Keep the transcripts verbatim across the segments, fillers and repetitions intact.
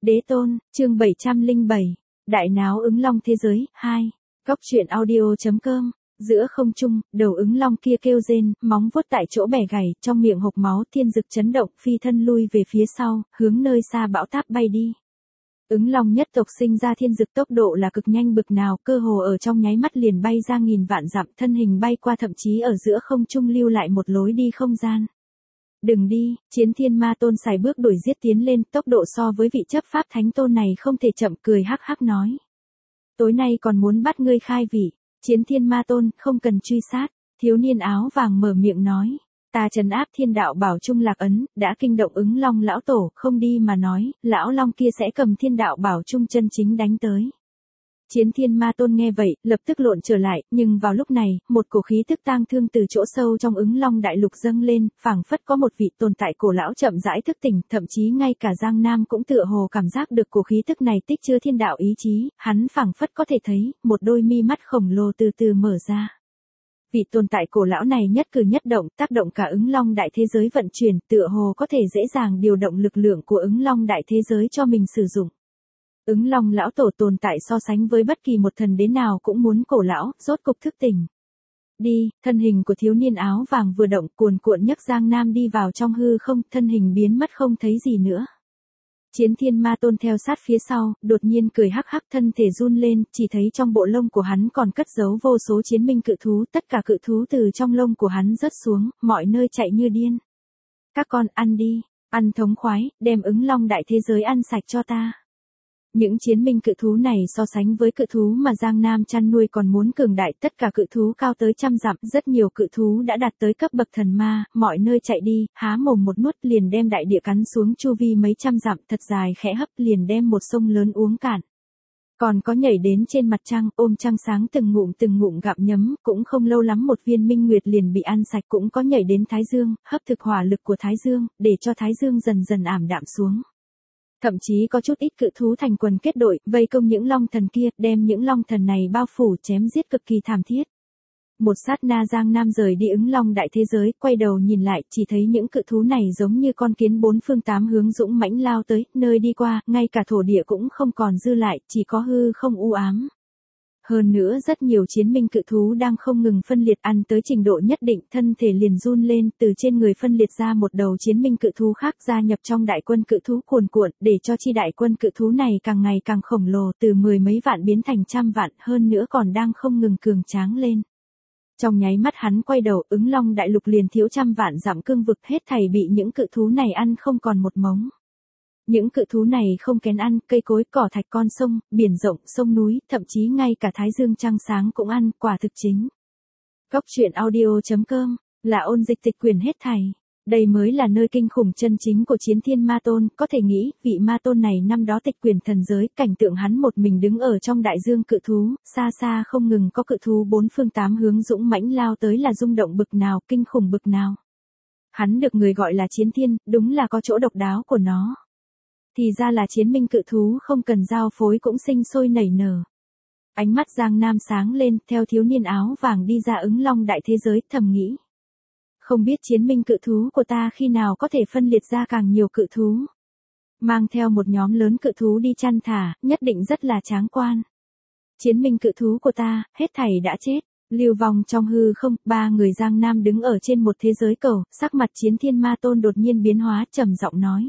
Đế tôn, chương bảy trăm lẻ bảy, Đại náo ứng long thế giới, hai. Góc truyện audio.com, giữa không trung, đầu ứng long kia kêu rên, móng vuốt tại chỗ bẻ gãy, trong miệng hộc máu, thiên dực chấn động, phi thân lui về phía sau, hướng nơi xa bão táp bay đi. Ứng long nhất tộc sinh ra thiên dực tốc độ là cực nhanh bực nào, cơ hồ ở trong nháy mắt liền bay ra nghìn vạn dặm, thân hình bay qua thậm chí ở giữa không trung lưu lại một lối đi không gian. Đừng đi, Chiến Thiên Ma Tôn xài bước đuổi giết tiến lên, tốc độ so với vị chấp pháp thánh tôn này không thể chậm, cười hắc hắc nói. Tối nay còn muốn bắt ngươi khai vị. Chiến Thiên Ma Tôn, không cần truy sát. Thiếu niên áo vàng mở miệng nói. Ta trấn áp thiên đạo bảo trung lạc ấn, đã kinh động ứng long lão tổ, không đi mà nói, lão long kia sẽ cầm thiên đạo bảo trung chân chính đánh tới. Chiến Thiên Ma Tôn nghe vậy, lập tức lộn trở lại, nhưng vào lúc này, một cổ khí tức tang thương từ chỗ sâu trong ứng long đại lục dâng lên, phảng phất có một vị tồn tại cổ lão chậm rãi thức tỉnh, thậm chí ngay cả Giang Nam cũng tựa hồ cảm giác được cổ khí tức này tích chứa thiên đạo ý chí, hắn phảng phất có thể thấy, một đôi mi mắt khổng lồ từ từ mở ra. Vị tồn tại cổ lão này nhất cử nhất động, tác động cả ứng long đại thế giới vận chuyển, tựa hồ có thể dễ dàng điều động lực lượng của ứng long đại thế giới cho mình sử dụng. Ứng long lão tổ tồn tại so sánh với bất kỳ một thần đế nào cũng muốn cổ lão, rốt cục thức tỉnh. Đi, thân hình của thiếu niên áo vàng vừa động, cuồn cuộn nhấc Giang Nam đi vào trong hư không, thân hình biến mất không thấy gì nữa. Chiến Thiên Ma Tôn theo sát phía sau, đột nhiên cười hắc hắc, thân thể run lên, chỉ thấy trong bộ lông của hắn còn cất giấu vô số chiến minh cự thú, tất cả cự thú từ trong lông của hắn rớt xuống, mọi nơi chạy như điên. Các con ăn đi, ăn thống khoái, đem ứng long đại thế giới ăn sạch cho ta. Những chiến minh cự thú này so sánh với cự thú mà Giang Nam chăn nuôi còn muốn cường đại, tất cả cự thú cao tới trăm dặm, rất nhiều cự thú đã đạt tới cấp bậc thần ma, mọi nơi chạy đi, há mồm một nuốt liền đem đại địa cắn xuống chu vi mấy trăm dặm, thật dài khẽ hấp liền đem một sông lớn uống cạn. Còn có nhảy đến trên mặt trăng, ôm trăng sáng từng ngụm từng ngụm gặm nhấm, cũng không lâu lắm một viên minh nguyệt liền bị ăn sạch, cũng có nhảy đến Thái Dương, hấp thực hỏa lực của Thái Dương, để cho Thái Dương dần dần ảm đạm xuống. Thậm chí có chút ít cự thú thành quần kết đội, vây công những long thần kia, đem những long thần này bao phủ chém giết cực kỳ thảm thiết. Một sát na Giang Nam rời đi ứng long đại thế giới, quay đầu nhìn lại, chỉ thấy những cự thú này giống như con kiến bốn phương tám hướng dũng mãnh lao tới, nơi đi qua, ngay cả thổ địa cũng không còn dư lại, chỉ có hư không u ám. Hơn nữa rất nhiều chiến minh cự thú đang không ngừng phân liệt, ăn tới trình độ nhất định, thân thể liền run lên, từ trên người phân liệt ra một đầu chiến minh cự thú khác gia nhập trong đại quân cự thú cuồn cuộn, để cho chi đại quân cự thú này càng ngày càng khổng lồ, từ mười mấy vạn biến thành trăm vạn, hơn nữa còn đang không ngừng cường tráng lên. Trong nháy mắt hắn quay đầu, ứng long đại lục liền thiếu trăm vạn dặm cương vực, hết thảy bị những cự thú này ăn không còn một mống. Những cự thú này không kén ăn, cây cối, cỏ thạch, con sông, biển rộng, sông núi, thậm chí ngay cả thái dương trăng sáng cũng ăn, quả thực chính. Góc truyện audio.com, là ôn dịch tịch quyền hết thảy. Đây mới là nơi kinh khủng chân chính của Chiến Thiên Ma Tôn, có thể nghĩ, vị ma tôn này năm đó tịch quyền thần giới, cảnh tượng hắn một mình đứng ở trong đại dương cự thú, xa xa không ngừng có cự thú bốn phương tám hướng dũng mãnh lao tới là rung động bực nào, kinh khủng bực nào. Hắn được người gọi là Chiến Thiên, đúng là có chỗ độc đáo của nó. Thì ra là chiến minh cự thú không cần giao phối cũng sinh sôi nảy nở. Ánh mắt Giang Nam sáng lên, theo thiếu niên áo vàng đi ra ứng long đại thế giới, thầm nghĩ. Không biết chiến minh cự thú của ta khi nào có thể phân liệt ra càng nhiều cự thú. Mang theo một nhóm lớn cự thú đi chăn thả, nhất định rất là tráng quan. Chiến minh cự thú của ta, hết thảy đã chết. Lưu vong trong hư không, ba người Giang Nam đứng ở trên một thế giới cầu, sắc mặt Chiến Thiên Ma Tôn đột nhiên biến hóa, trầm giọng nói.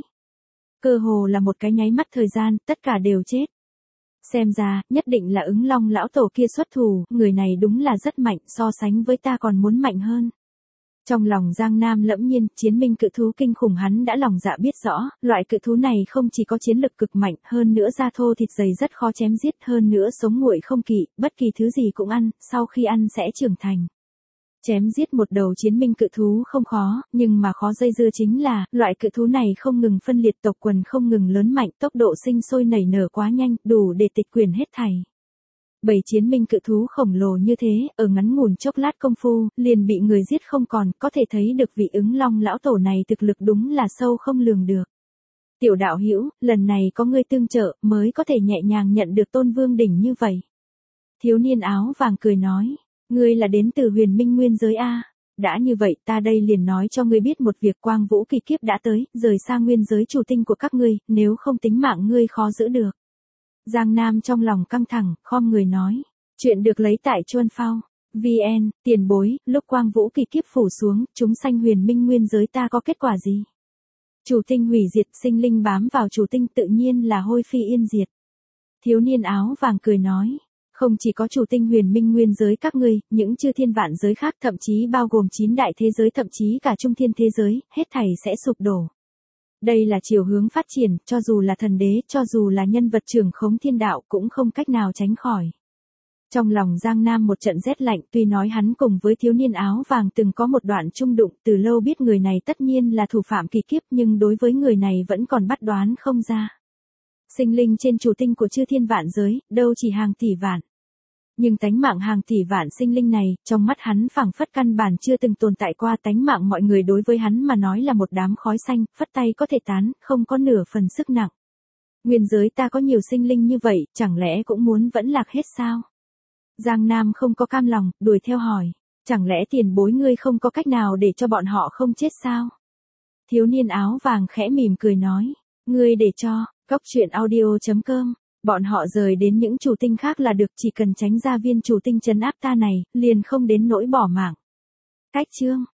Cơ hồ là một cái nháy mắt thời gian, tất cả đều chết. Xem ra, nhất định là ứng long lão tổ kia xuất thủ, người này đúng là rất mạnh, so sánh với ta còn muốn mạnh hơn. Trong lòng Giang Nam lẫm nhiên, chiến minh cự thú kinh khủng hắn đã lòng dạ biết rõ, loại cự thú này không chỉ có chiến lực cực mạnh, hơn nữa da thô thịt dày rất khó chém giết, hơn nữa sống nguội không kỵ, bất kỳ thứ gì cũng ăn, sau khi ăn sẽ trưởng thành. Chém giết một đầu chiến minh cự thú không khó, nhưng mà khó dây dưa chính là, loại cự thú này không ngừng phân liệt, tộc quần không ngừng lớn mạnh, tốc độ sinh sôi nảy nở quá nhanh, đủ để tịch quyền hết thảy. Bảy chiến minh cự thú khổng lồ như thế, ở ngắn ngủn chốc lát công phu, liền bị người giết không còn, có thể thấy được vị ứng long lão tổ này thực lực đúng là sâu không lường được. Tiểu đạo hữu, lần này có ngươi tương trợ, mới có thể nhẹ nhàng nhận được tôn vương đỉnh như vậy. Thiếu niên áo vàng cười nói. Ngươi là đến từ huyền minh nguyên giới A. Đã như vậy ta đây liền nói cho ngươi biết một việc, Quang Vũ kỳ kiếp đã tới, rời xa nguyên giới chủ tinh của các ngươi, nếu không tính mạng ngươi khó giữ được. Giang Nam trong lòng căng thẳng, khom người nói. Chuyện được lấy tại Chuân Phao. vê en, tiền bối, lúc Quang Vũ kỳ kiếp phủ xuống, chúng sanh huyền minh nguyên giới ta có kết quả gì? Chủ tinh hủy diệt, sinh linh bám vào chủ tinh tự nhiên là hôi phi yên diệt. Thiếu niên áo vàng cười nói. Không chỉ có chủ tinh huyền minh nguyên giới các ngươi, những chư thiên vạn giới khác thậm chí bao gồm chín đại thế giới thậm chí cả trung thiên thế giới, hết thảy sẽ sụp đổ. Đây là chiều hướng phát triển, cho dù là thần đế, cho dù là nhân vật trưởng khống thiên đạo cũng không cách nào tránh khỏi. Trong lòng Giang Nam một trận rét lạnh, tuy nói hắn cùng với thiếu niên áo vàng từng có một đoạn chung đụng, từ lâu biết người này tất nhiên là thủ phạm kỳ kiếp, nhưng đối với người này vẫn còn bắt đoán không ra. Sinh linh trên chủ tinh của chư thiên vạn giới, đâu chỉ hàng tỷ vạn. Nhưng tánh mạng hàng tỷ vạn sinh linh này, trong mắt hắn phảng phất căn bản chưa từng tồn tại qua, tánh mạng mọi người đối với hắn mà nói là một đám khói xanh, phất tay có thể tán, không có nửa phần sức nặng. Nguyên giới ta có nhiều sinh linh như vậy, chẳng lẽ cũng muốn vẫn lạc hết sao? Giang Nam không có cam lòng, đuổi theo hỏi, chẳng lẽ tiền bối ngươi không có cách nào để cho bọn họ không chết sao? Thiếu niên áo vàng khẽ mỉm cười nói, ngươi để cho, cốc truyện audio chấm com. Bọn họ rời đến những chủ tinh khác là được, chỉ cần tránh ra viên chủ tinh trấn áp ta này, liền không đến nỗi bỏ mạng. Cách chương